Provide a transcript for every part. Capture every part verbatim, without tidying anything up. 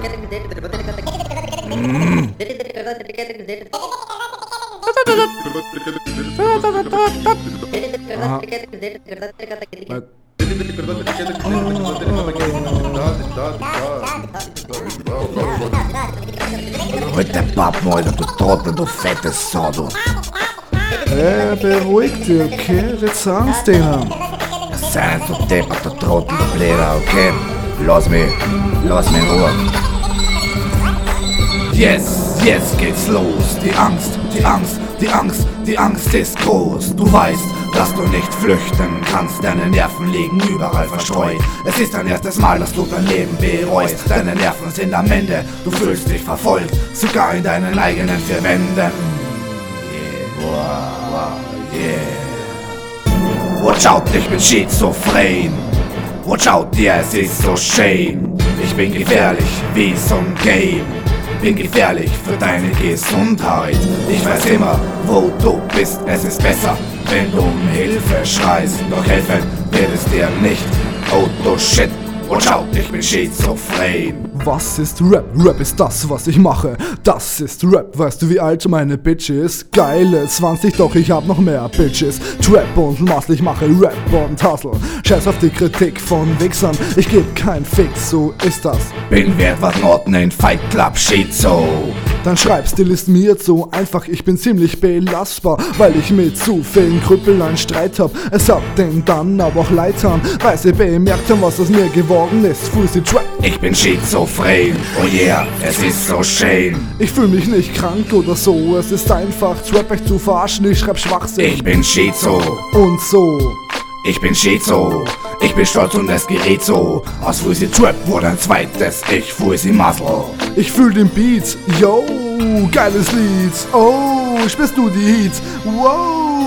Mit der Pappen, Alter, du Trottel, du fettes Sau, du. Hey, beruhig dich, okay? Jetzt sagen's denen. Sei nicht so deppert, du Trottel, du Bläder, okay? Lass mich, lass mich in Ruhe. Yes, jetzt geht's los. Die Angst, die Angst, die Angst, die Angst ist groß. Du weißt, dass du nicht flüchten kannst. Deine Nerven liegen überall verstreut. Es ist dein erstes Mal, dass du dein Leben bereust. Deine Nerven sind am Ende, du fühlst dich verfolgt, sogar in deinen eigenen vier Wänden. Yeah, wow, wow, yeah. Watch out, ich bin schizophren. Watch out, yeah, es ist so shame. Ich bin gefährlich wie so'n Game. Bin gefährlich für deine Gesundheit. Ich weiß immer, wo du bist. Es ist besser, wenn du um Hilfe schreist. Doch helfen wird es dir nicht. Oh du Shit, watch out, ich bin schizophren. Was ist Rap? Rap ist das, was ich mache. Das ist Rap. Weißt du, wie alt meine Bitch ist? Geile zwanzig, doch ich hab noch mehr Bitches. Trap und Muscle, ich mache Rap und Hustle. Scheiß auf die Kritik von Wichsern, ich geb kein Fix, so ist das. Bin wert was Norton in Fight Club Schizo. Dann Schreibstil ist mir so einfach, ich bin ziemlich belastbar, weil ich mit zu vielen Krüppeln einen Streit hab. Es hat den dann aber auch leid haben, weil sie bemerkt haben, was aus mir geworden ist. Fußi Trap. Ich bin schizophren, oh yeah, es ist so shame. Ich fühl mich nicht krank oder so, es ist einfach Trap euch zu verarschen, ich schreib Schwachsinn. Ich bin Schizo und so. Ich bin Schizo, ich bin stolz und es gerät so. Aus Fußi Trap wurde ein zweites Ich, Fußi Muscle. Ich fühl den Beat, yo, geiles Lied. Oh, spürst du die Heats, wow.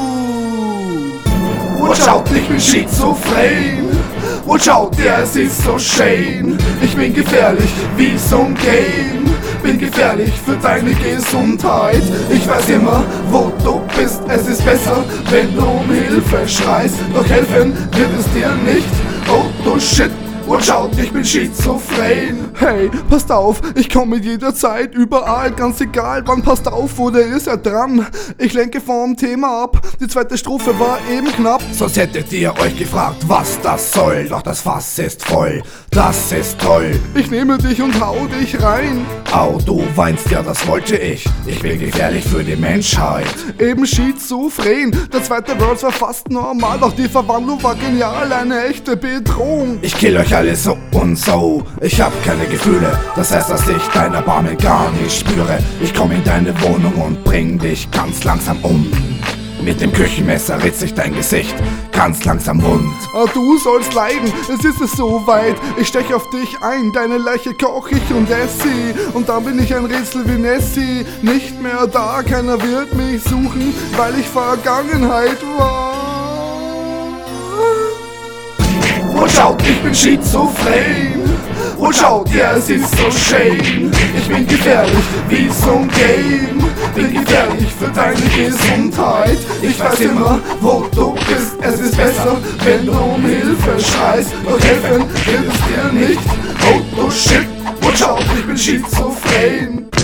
Watch out, ich bin schizophren. Watch out, yeah, es ist so shame. Ich bin gefährlich wie so'n Game. Bin gefährlich für deine Gesundheit. Ich weiß immer, wo du bist. Es ist besser, wenn du um Hilfe schreist. Doch helfen wird es dir nicht. Oh du Shit, watch out, ich bin schizophren. Hey, passt auf, ich komm mit jeder Zeit überall, ganz egal wann, passt auf, wo der ist er dran. Ich lenke vom Thema ab, die zweite Strophe war eben knapp. Sonst hättet ihr euch gefragt, was das soll. Doch das Fass ist voll, das ist toll. Ich nehme dich und hau dich rein. Au, du weinst, ja, das wollte ich. Ich bin gefährlich für die Menschheit. Eben schizophren, der zweite Verse war fast normal, doch die Verwandlung war genial, eine echte Bedrohung. Ich kill euch alle so und so, ich hab keine Gefühle, das heißt, dass ich dein Erbarmen gar nicht spüre. Ich komm in deine Wohnung und bring dich ganz langsam um. Mit dem Küchenmesser ritz ich dein Gesicht ganz langsam rund. Ah, du sollst leiden, es ist es soweit. Ich stech auf dich ein, deine Leiche koch ich und ess sie. Und dann bin ich ein Rätsel wie Nessie. Nicht mehr da, keiner wird mich suchen, weil ich Vergangenheit war. Watch out, ich bin schizophren. Watch out, ja, yeah, es ist so shame. Ich bin gefährlich wie so'n Game. Bin gefährlich für deine Gesundheit. Ich weiß immer, wo du bist. Es ist besser, wenn du um Hilfe schreist. Doch helfen wird es dir nicht. Oh du Shit, watch out, ich bin schizophren.